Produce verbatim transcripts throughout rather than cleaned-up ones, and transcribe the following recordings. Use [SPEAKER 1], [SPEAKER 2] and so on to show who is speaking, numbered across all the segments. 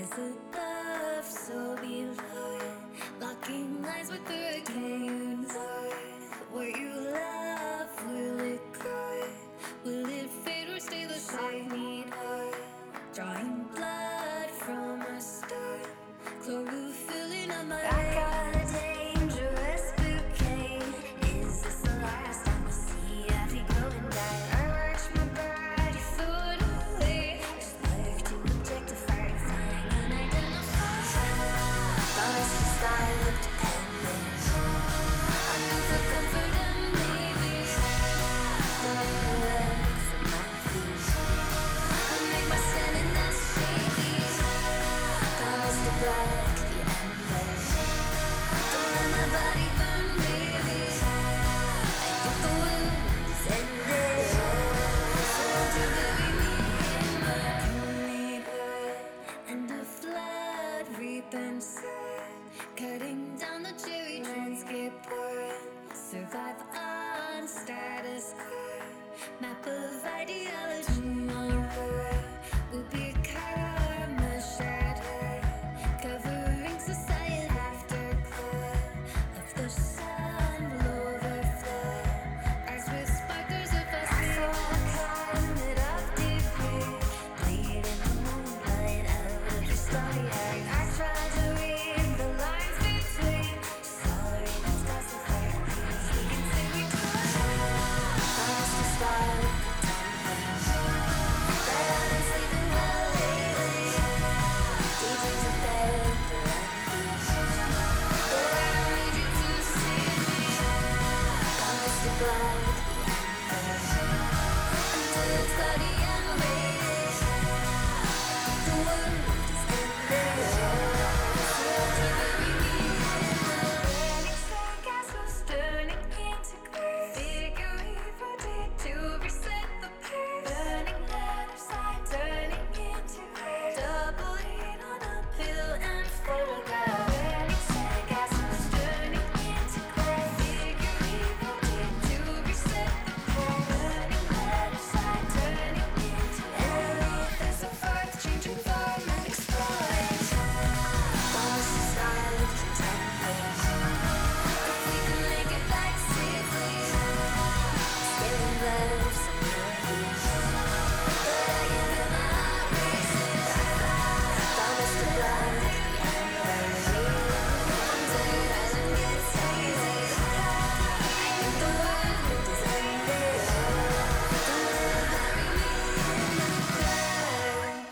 [SPEAKER 1] a love so below, locking eyes with hurricanes. Where you love, will it grow? Will it fade or stay the same? Drawing blood from a start, chlorophyll in my I got a dangerous bouquet. Is this the last time I see every glowing light? I watch my body float away, just like to objectify everything unidentified. Thought I should start with dependence. I knew for comfort and maybe don't work for my feet. I make my stand in that shaky. Promise to black the embers. Don't let my body burn, baby. I think the world is ended. So won't you bury me in my homemade wood? And a flood reap and sow, cutting down the cherry trees, skip word. Survive on status quo. Map of ideology on her will be karma shattered, covering society afterglow of the sun will overflow. Eyes with sparklers of us. I saw a climate of debris, bleed in the moonlight out of your starry eyes. I tried to read the lines between. Sorry, that's classified. Please, we can say we tried. Promise to start with pretending that I've been sleeping well lately. Daydreams of bed but I don't need you to see me. Promise to blind the embers until it's cloudy and raining. The world is ending. So won't you bury me in the burning sandcastles turning into clay? Figure evil did to reset the pace. Burning letters like turning into haze. Double hit on a pill and photograph. Burning sandcastles turning into clay. Figure evil did to reset the pace. Burning letters like turning into haze. There's a fire changing form and explode. Promise to start with pretending. If we can make it back safely, stealing letters from your ears. But I give it my heart races. Promise to blind the embers until your vision gets hazy. I think the world is ending. Don't let it bury me in the ground.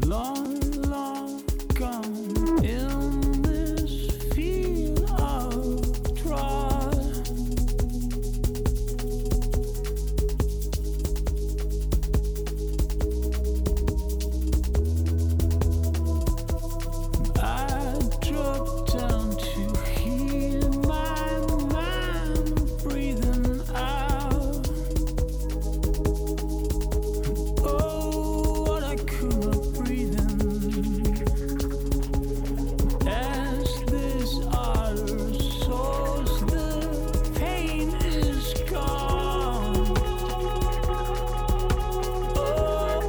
[SPEAKER 2] long, long gone in this field of dry. I drop down to hear my mind breathing out. Oh, what I could not breathe in. As this ardor soars, the pain is gone. Oh,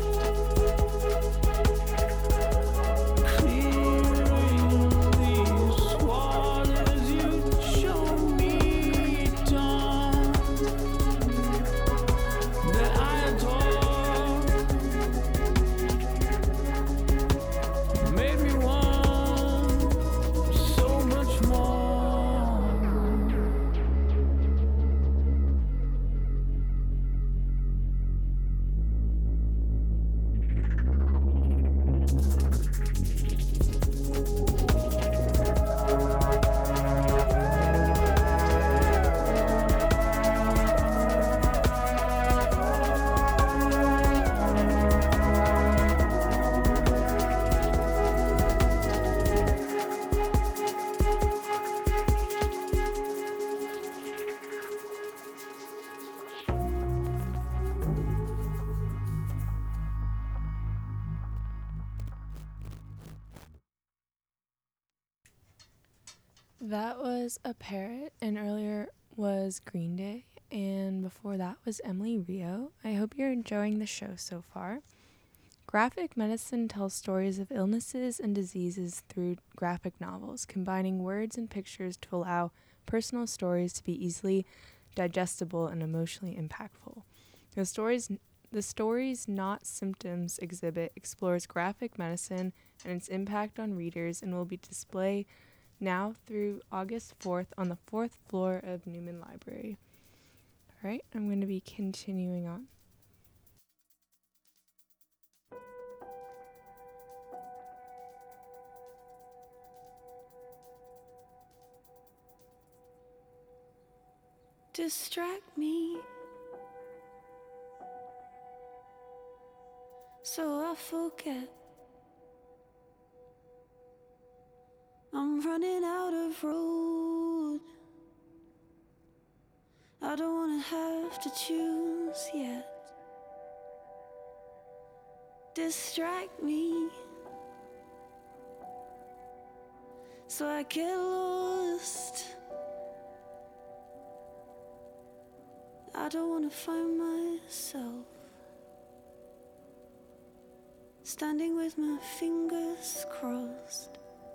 [SPEAKER 2] clearing these waters, you show me dawn that I adore. Made me want so much more.
[SPEAKER 3] That was A Parrot, and earlier was Green Day, and before that was Emily Rio. I hope you're enjoying the show so far. Graphic medicine tells stories of illnesses and diseases through graphic novels, combining words and pictures to allow personal stories to be easily digestible and emotionally impactful. The stories, the stories Not Symptoms exhibit explores graphic medicine and its impact on readers and will be displayed now through August fourth on the fourth floor of Newman Library. All right, I'm going to be continuing on.
[SPEAKER 1] Distract me so I forget. I'm running out of road. I don't wanna have to choose yet. Distract me so I get lost. I don't wanna find myself standing with my fingers crossed.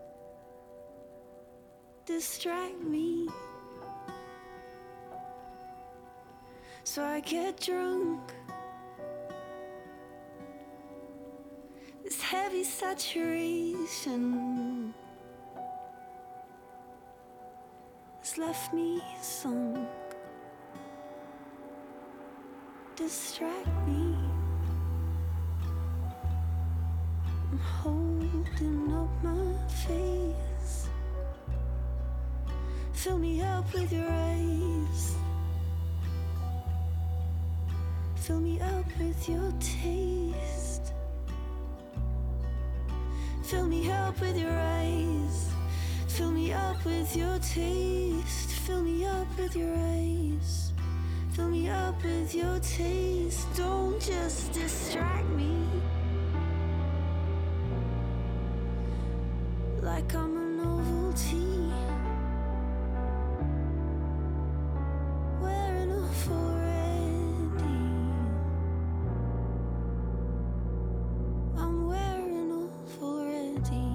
[SPEAKER 1] Distract me so I get drunk. This heavy saturation has left me sunk. Distract me. I'm holding up my face. Fill me up with your eyes. Fill me up with your taste. Fill me up with your eyes. Fill me up with your taste. Fill me up with your eyes. Fill me up with your taste. Don't just distract me like I'm a novelty, wearing off already. I'm wearing off already.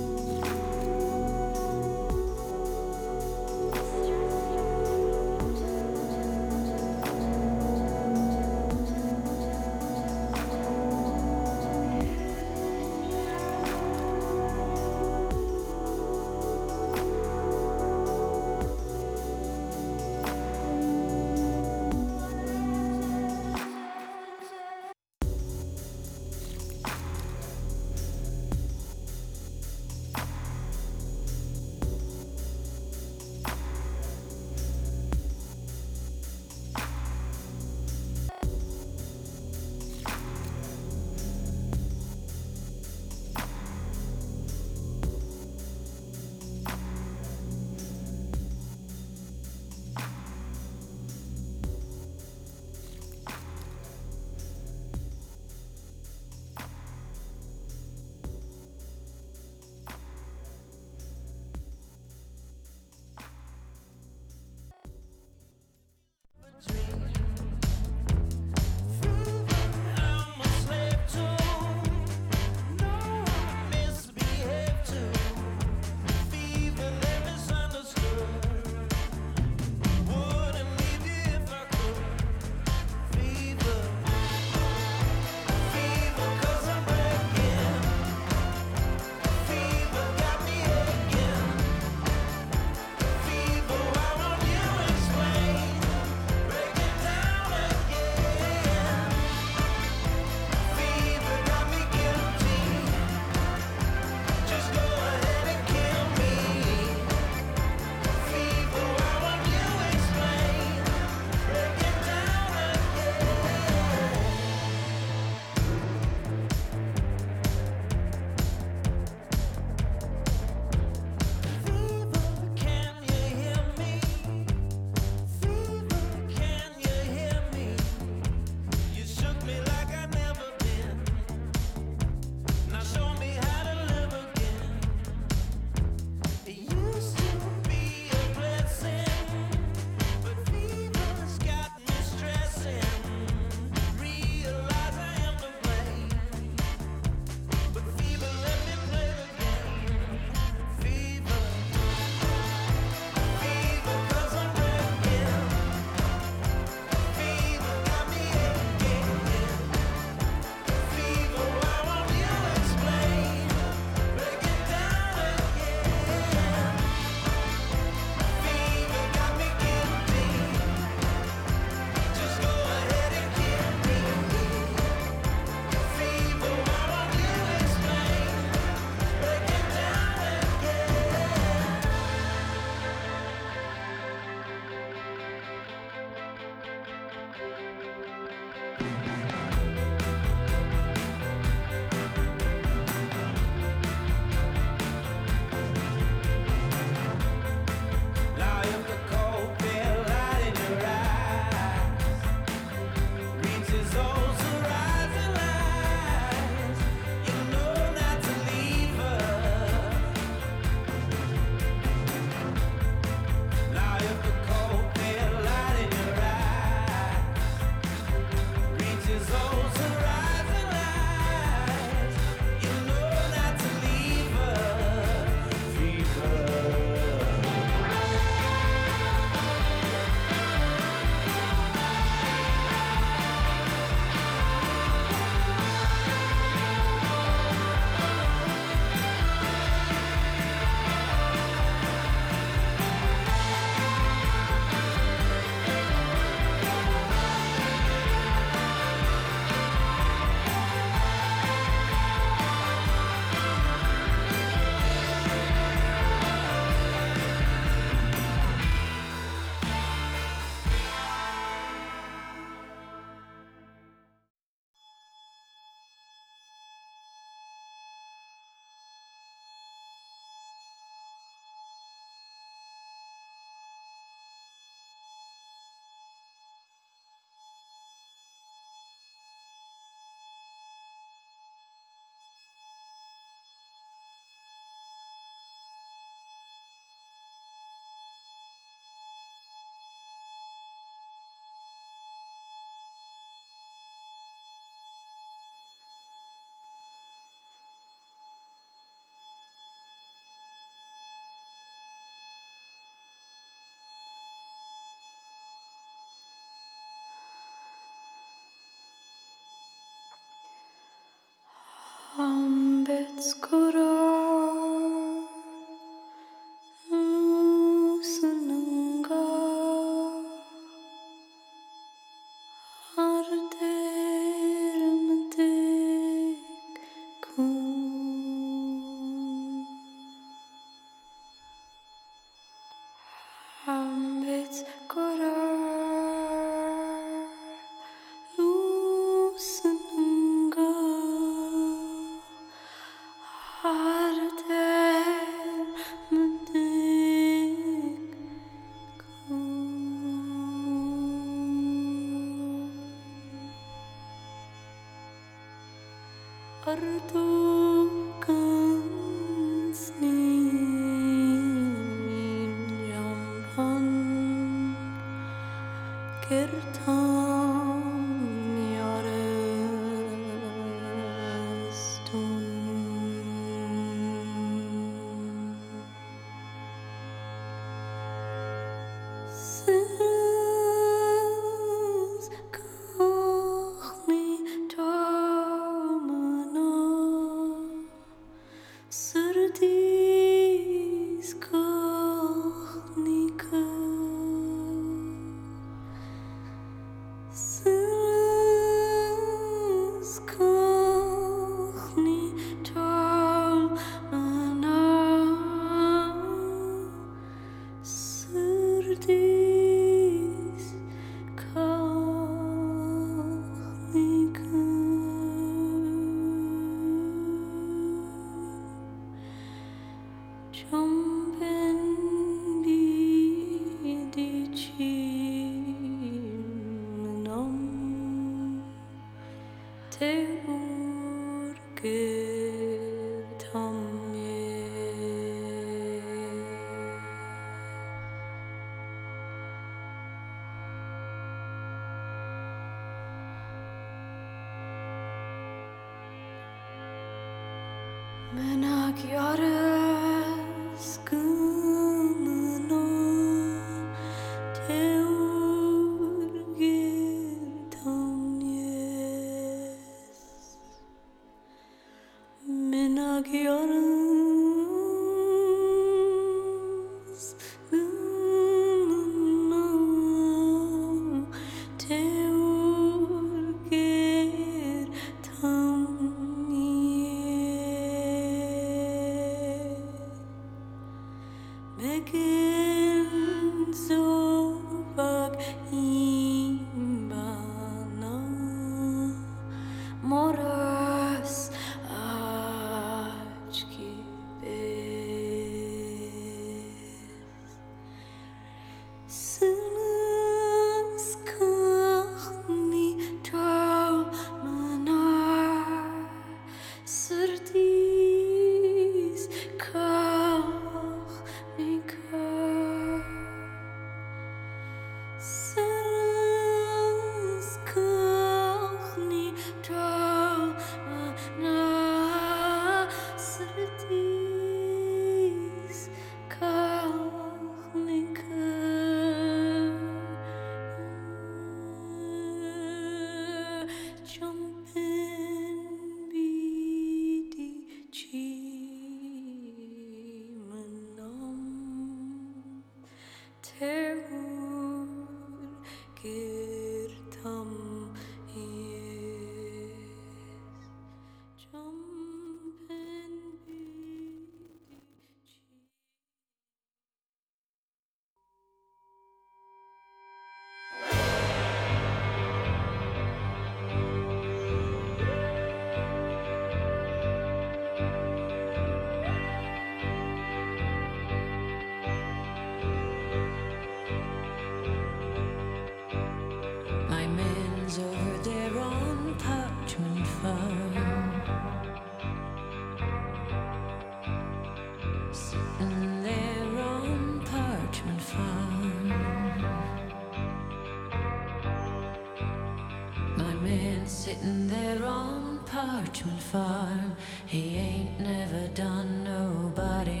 [SPEAKER 1] Sitting there on Parchment Farm, he ain't never done nobody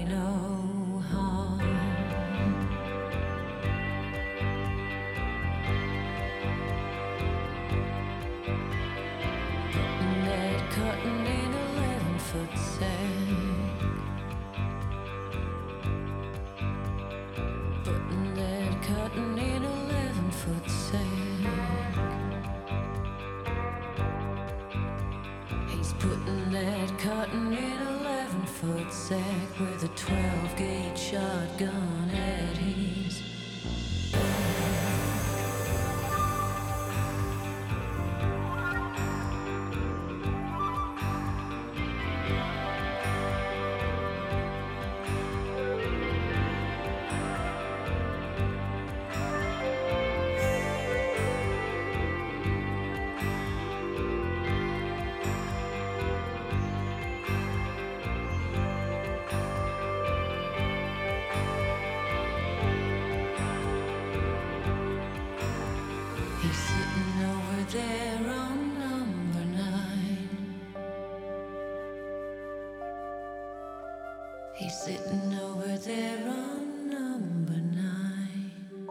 [SPEAKER 1] no harm. Putting that cotton in eleven foot sack,
[SPEAKER 4] cutting an eleven foot sack with a twelve gauge shotgun at his He's sitting over there on number nine. He's sitting over there on number nine.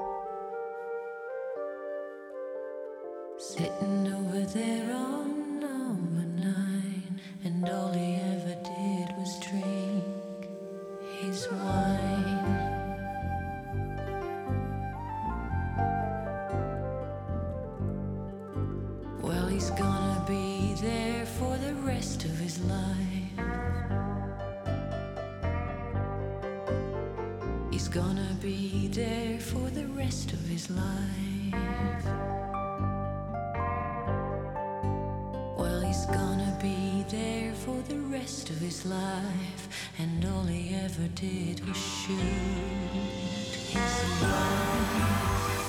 [SPEAKER 4] Sitting over there on number nine. And all he ever did was drink his wine. Well, he's gonna be there for the rest of his life. He's gonna be there for the rest of his life. Well, he's gonna be there for the rest of his life. And all he ever did was shoot his wife.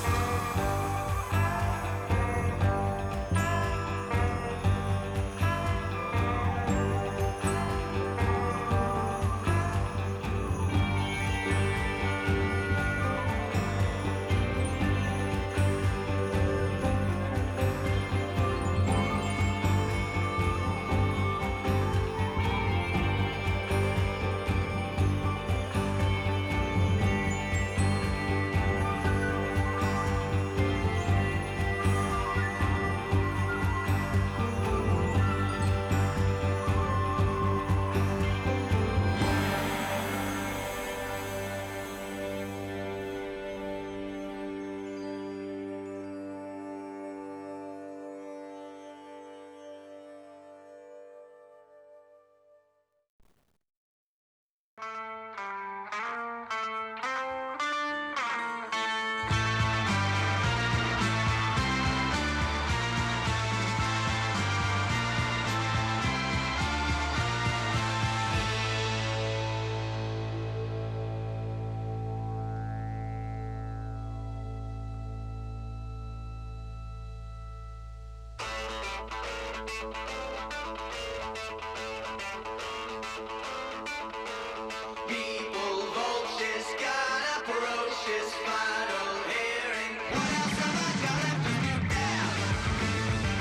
[SPEAKER 5] People, vultures, got approaches, final hearing. What else have I got left to do down?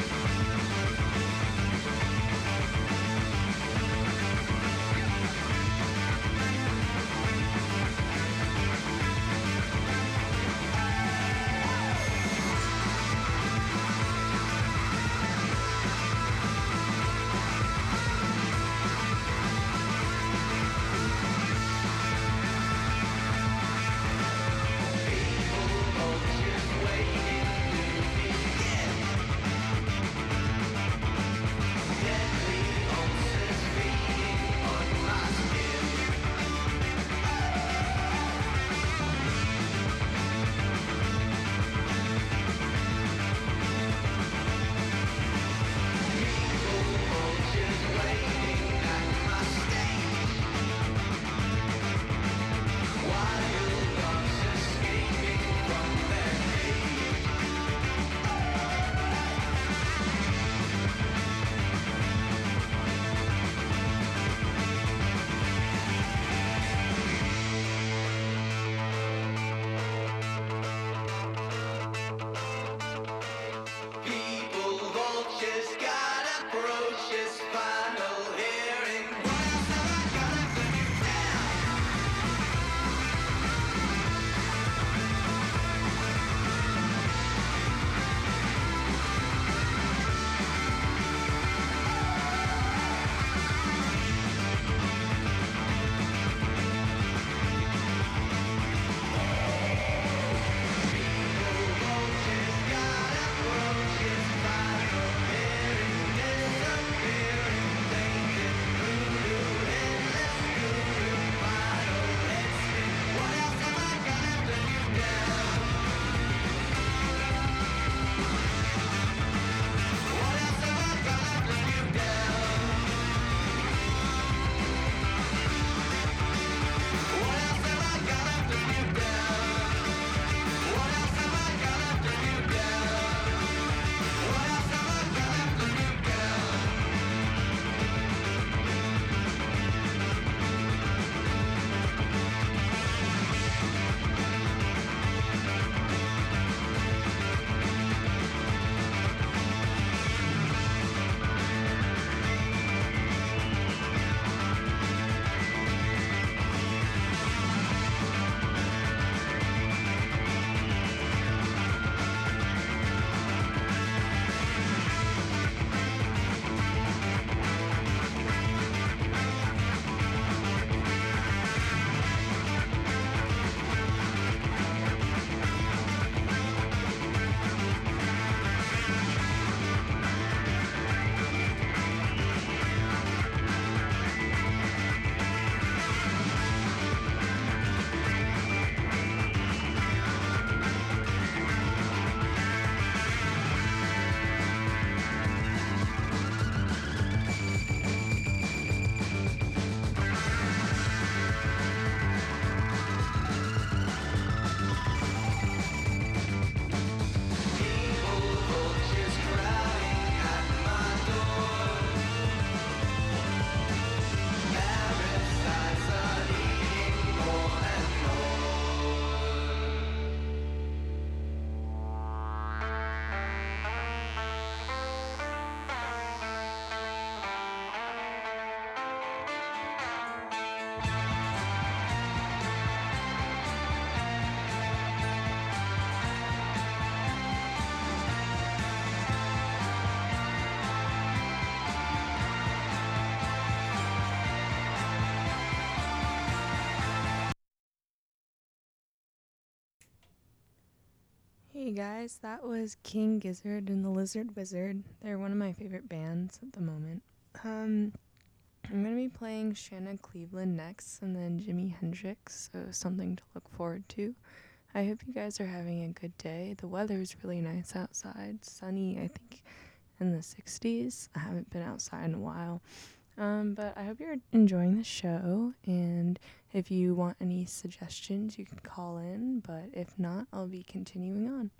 [SPEAKER 3] Hey guys, that was King Gizzard and the Lizard Wizard. They're one of my favorite bands at the moment. Um, I'm gonna be playing Shanna Cleveland next and then Jimi Hendrix, so something to look forward to. I hope you guys are having a good day. The weather's really nice outside, sunny, I think in the sixties. I haven't been outside in a while. Um, but I hope you're enjoying the show, and if you want any suggestions, you can call in, but if not, I'll be continuing on.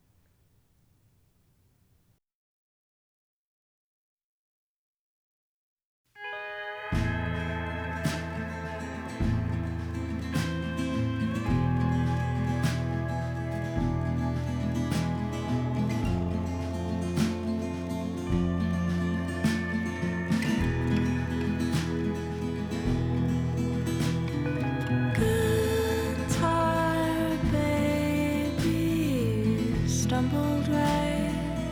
[SPEAKER 4] Guitar baby stumbled right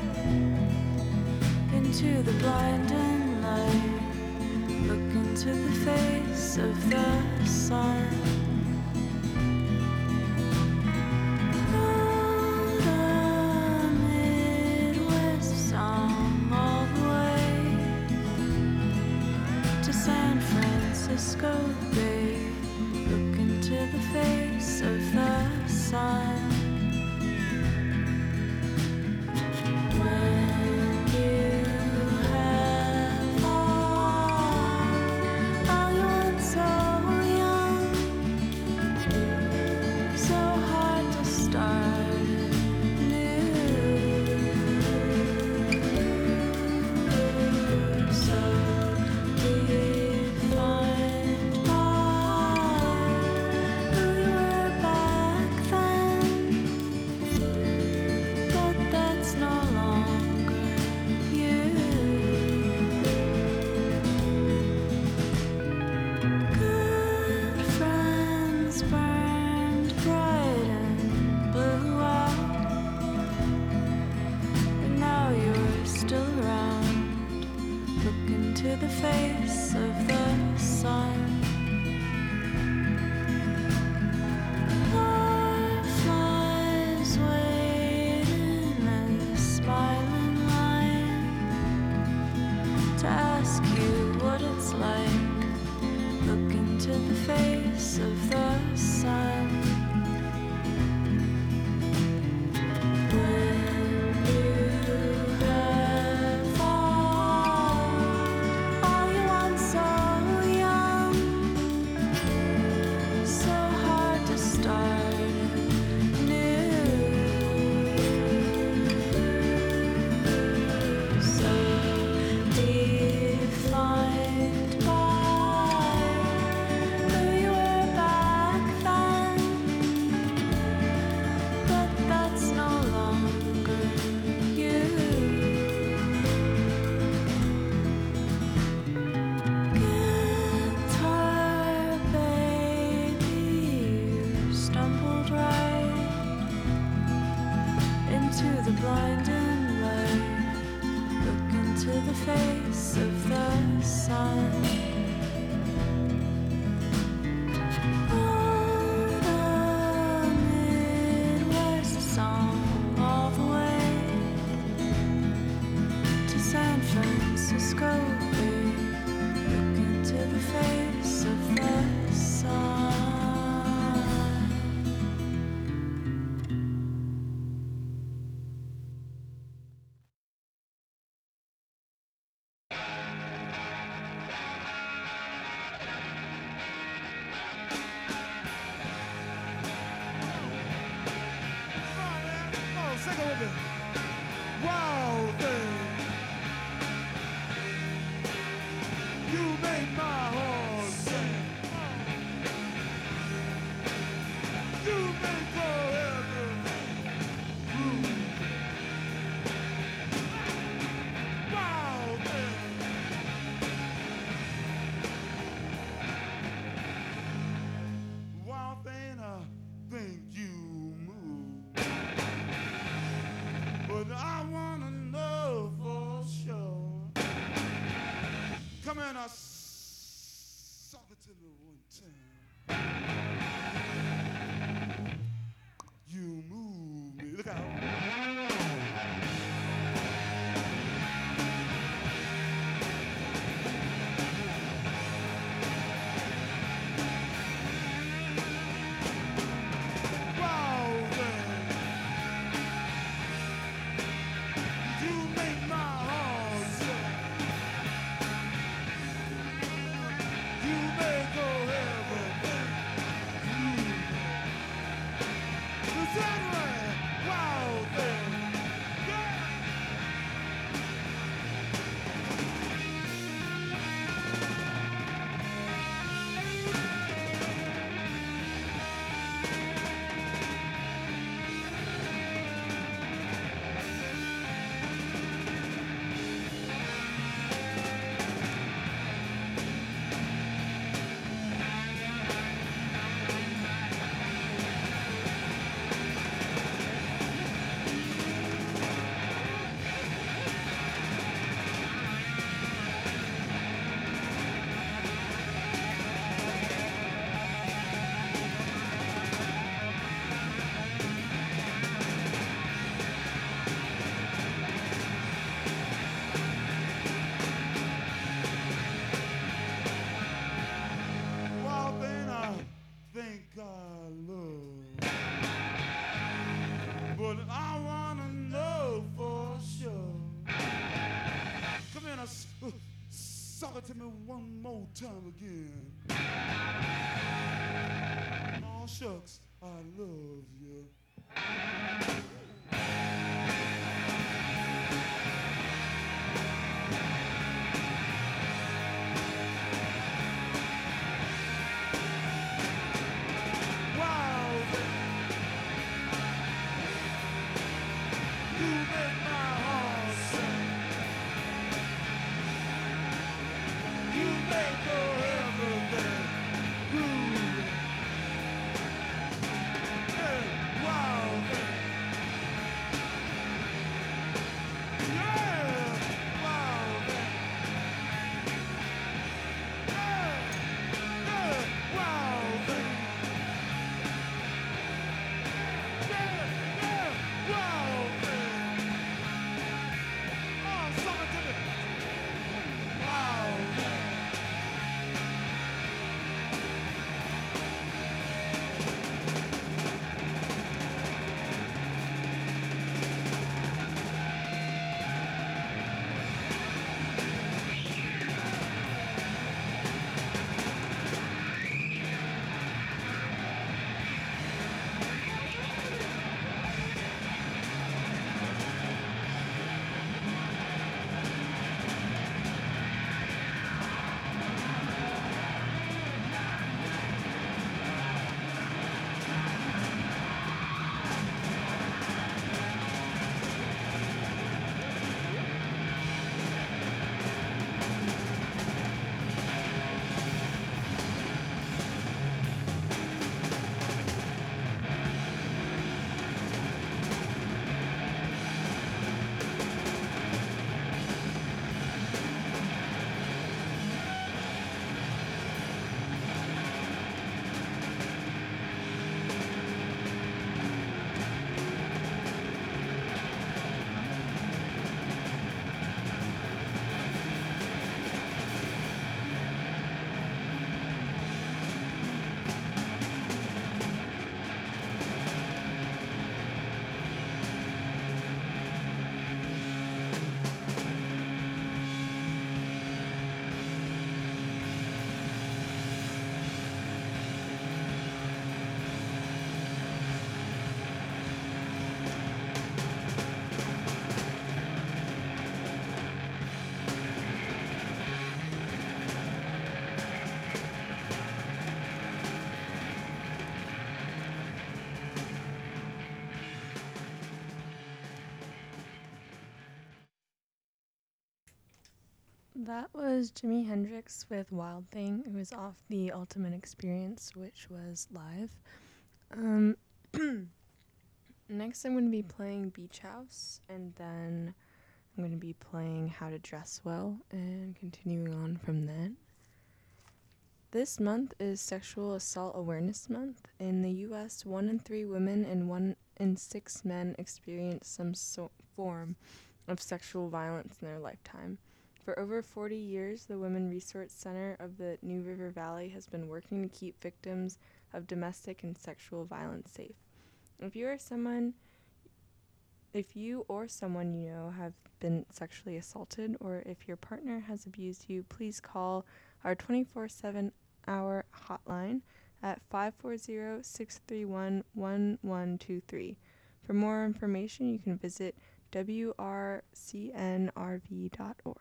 [SPEAKER 4] into the blinding light. Look into the face of the sun. Wrote a Midwest song all the way to San Francisco Bay. Look into the face of the sun. When you have all, all you want so young, so hard to start new, so defined by who you were back then, but that's no longer you. Good friends burned bright and blew out, but now you're still around. Look into the face of the sun. Fireflies waiting in a smiling line to ask you what it's like. Look into the face of the sun. When you have all, all you want so young, so hard to start new, so defined by who you were back then, but that's no longer you. Guitar baby, you stumbled right into the blinding light. Look into the face of the sun. Wrote a Midwest song all the way to San Francisco Bay. Look into the face of the sun.
[SPEAKER 2] Oh, sing it with me. Wow, thing. You make my heart sing. You make forever blue. Wow, thing. Wow, thing, I think you move. But I wanna know for sure. Come in, I suck it to the one time. You move me. Look out. Saturday, wild thing. Yeah. Wild thing I think I love. But I wanna know for sure. Come in, uh, s- uh, suck it to me one more time again. Oh shucks, I love you. Wild thing. You make my heart sing. You make everything groove. Hey, wild thing. Yeah, wild thing. Yeah, yeah, wild thing. Yeah, yeah, wild thing. Oh, suck it to me. Wild thing.
[SPEAKER 3] That was Jimi Hendrix with Wild Thing. It was off the Ultimate Experience, which was live. Um, next, I'm going to be playing Beach House, and then I'm going to be playing How to Dress Well, and continuing on from then. This month is Sexual Assault Awareness Month. In the U S, one in three women and one in six men experience some so- form of sexual violence in their lifetime. For over forty years, the Women Resource Center of the New River Valley has been working to keep victims of domestic and sexual violence safe. If you are someone, if you or someone you know have been sexually assaulted, or if your partner has abused you, please call our twenty-four seven hour hotline, at five four zero, six three one, one one two three. For more information, you can visit w r c n r v dot org.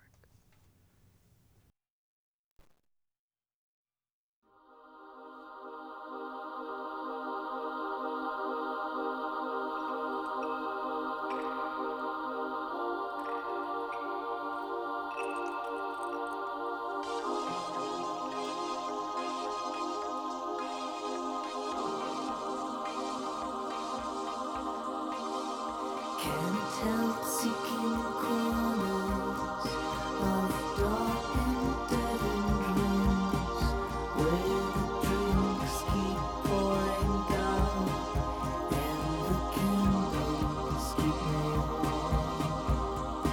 [SPEAKER 4] Can't help seeking corners of dark and deadened rooms where the drinks keep pouring down and the candles keep me warm.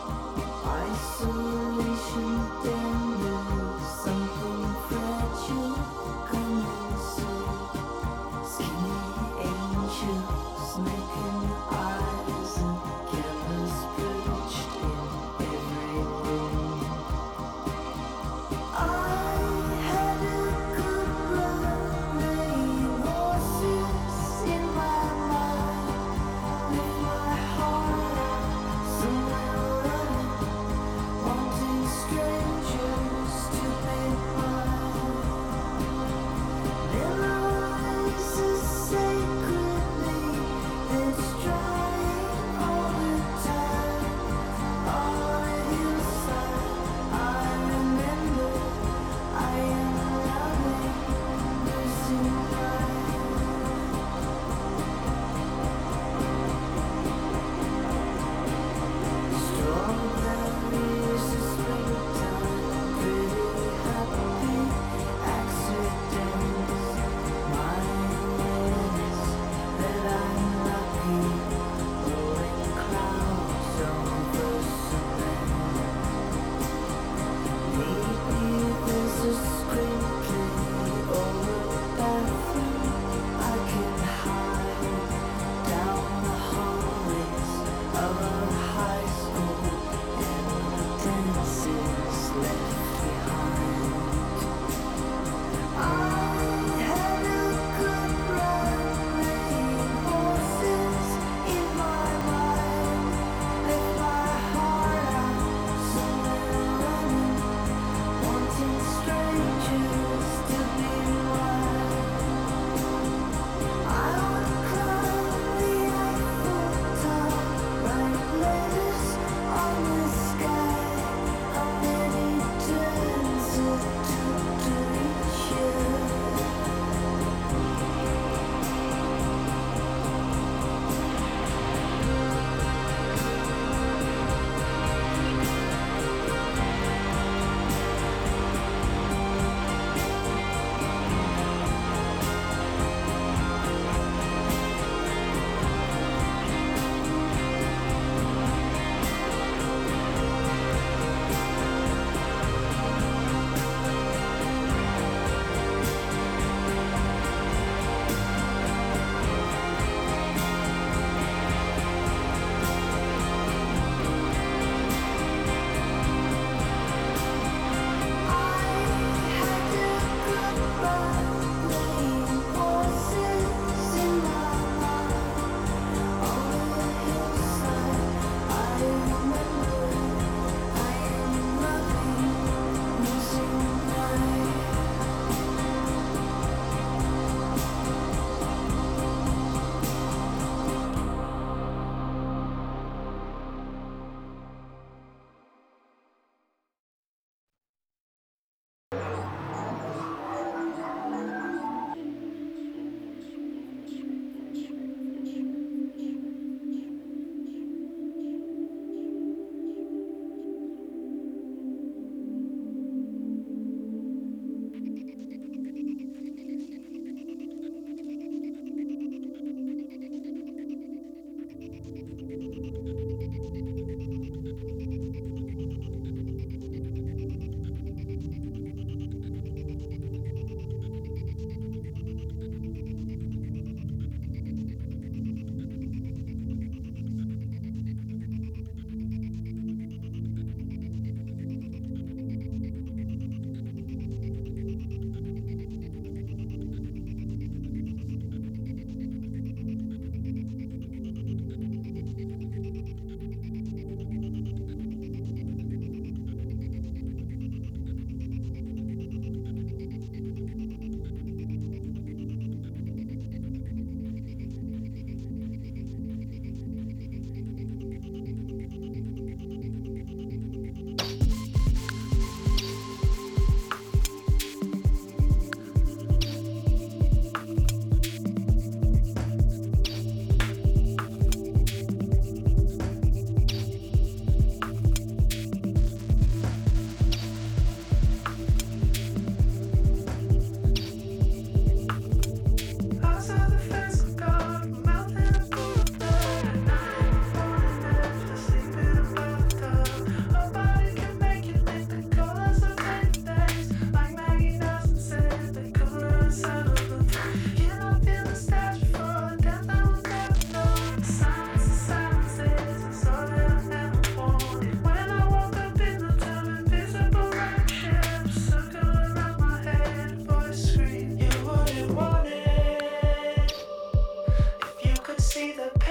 [SPEAKER 4] Isolation dandles, something fragile coming soon. Skinny angels making eyes and cameras perched in every room.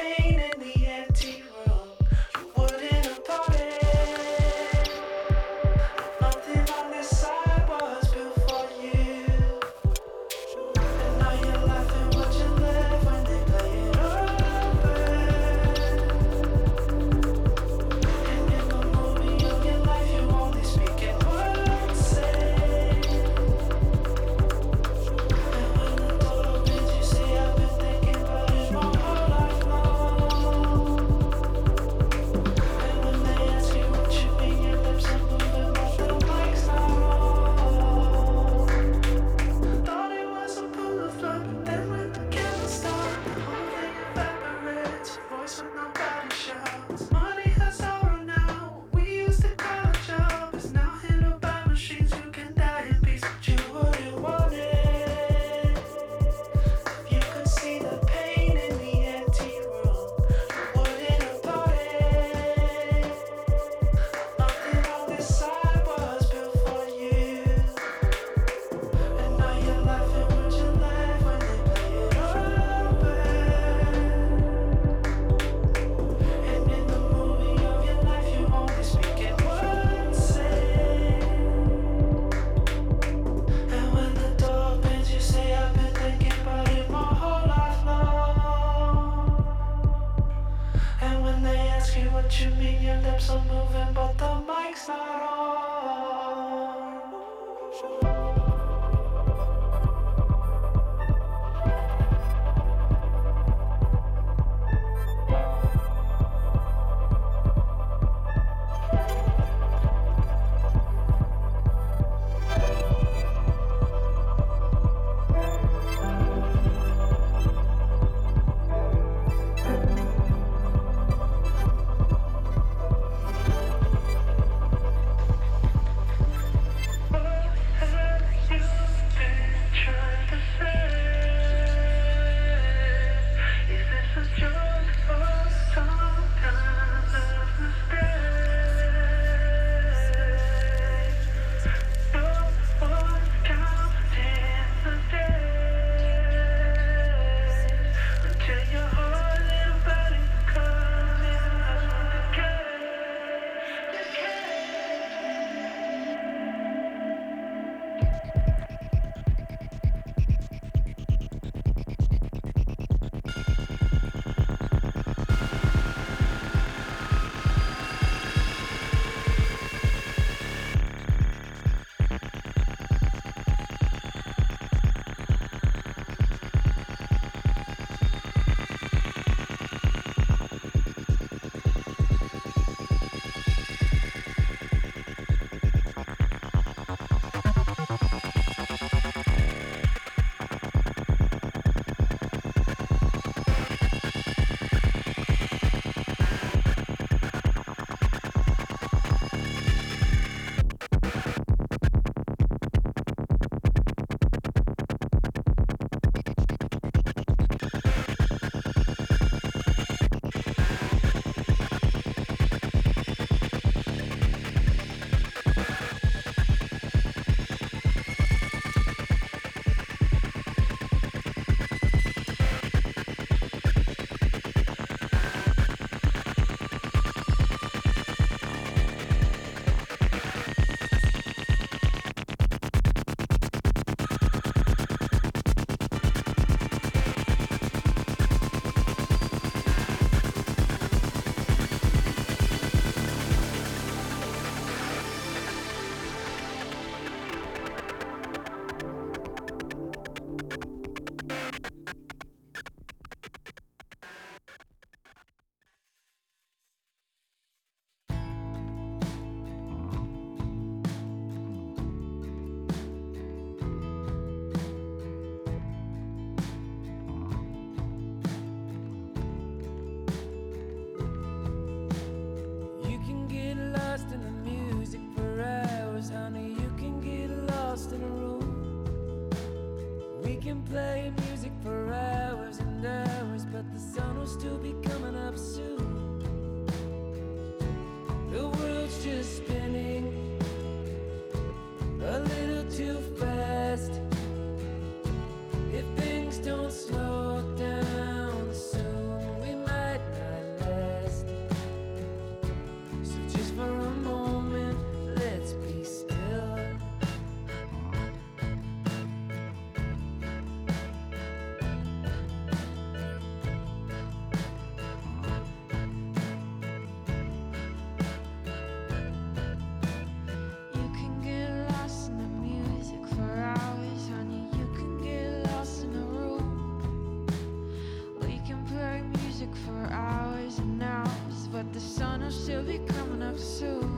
[SPEAKER 6] pain in the empty room, you wouldn't have bought it. Nothing on this side was built for you. And now you're laughing what you left when they play it over. And in the movie of your life, you only speak in one say. And when the door opens, you say, I've been thinking about it my whole life long. And when they ask you what you mean, your lips are moving, but the mic's not on. Thought it was a pull of flirt, but then when the camera started, the whole thing evaporates. Your voice with no body shouts. Money has sorrow now. We used to call it job. It's now handled by machines. You can die in peace, but you wouldn't want it. If you could see the pain in the empty room, you wouldn't have bought it. Nothing on this side was built for you. And now you're laughing what you left when they play it over. And in the movie of your life, you only speak in one say. And when the door opens, you say, I've been thinking about it my whole life long. And when they ask you what you mean, your lips are moving, but the mic's not on. still be coming after soon.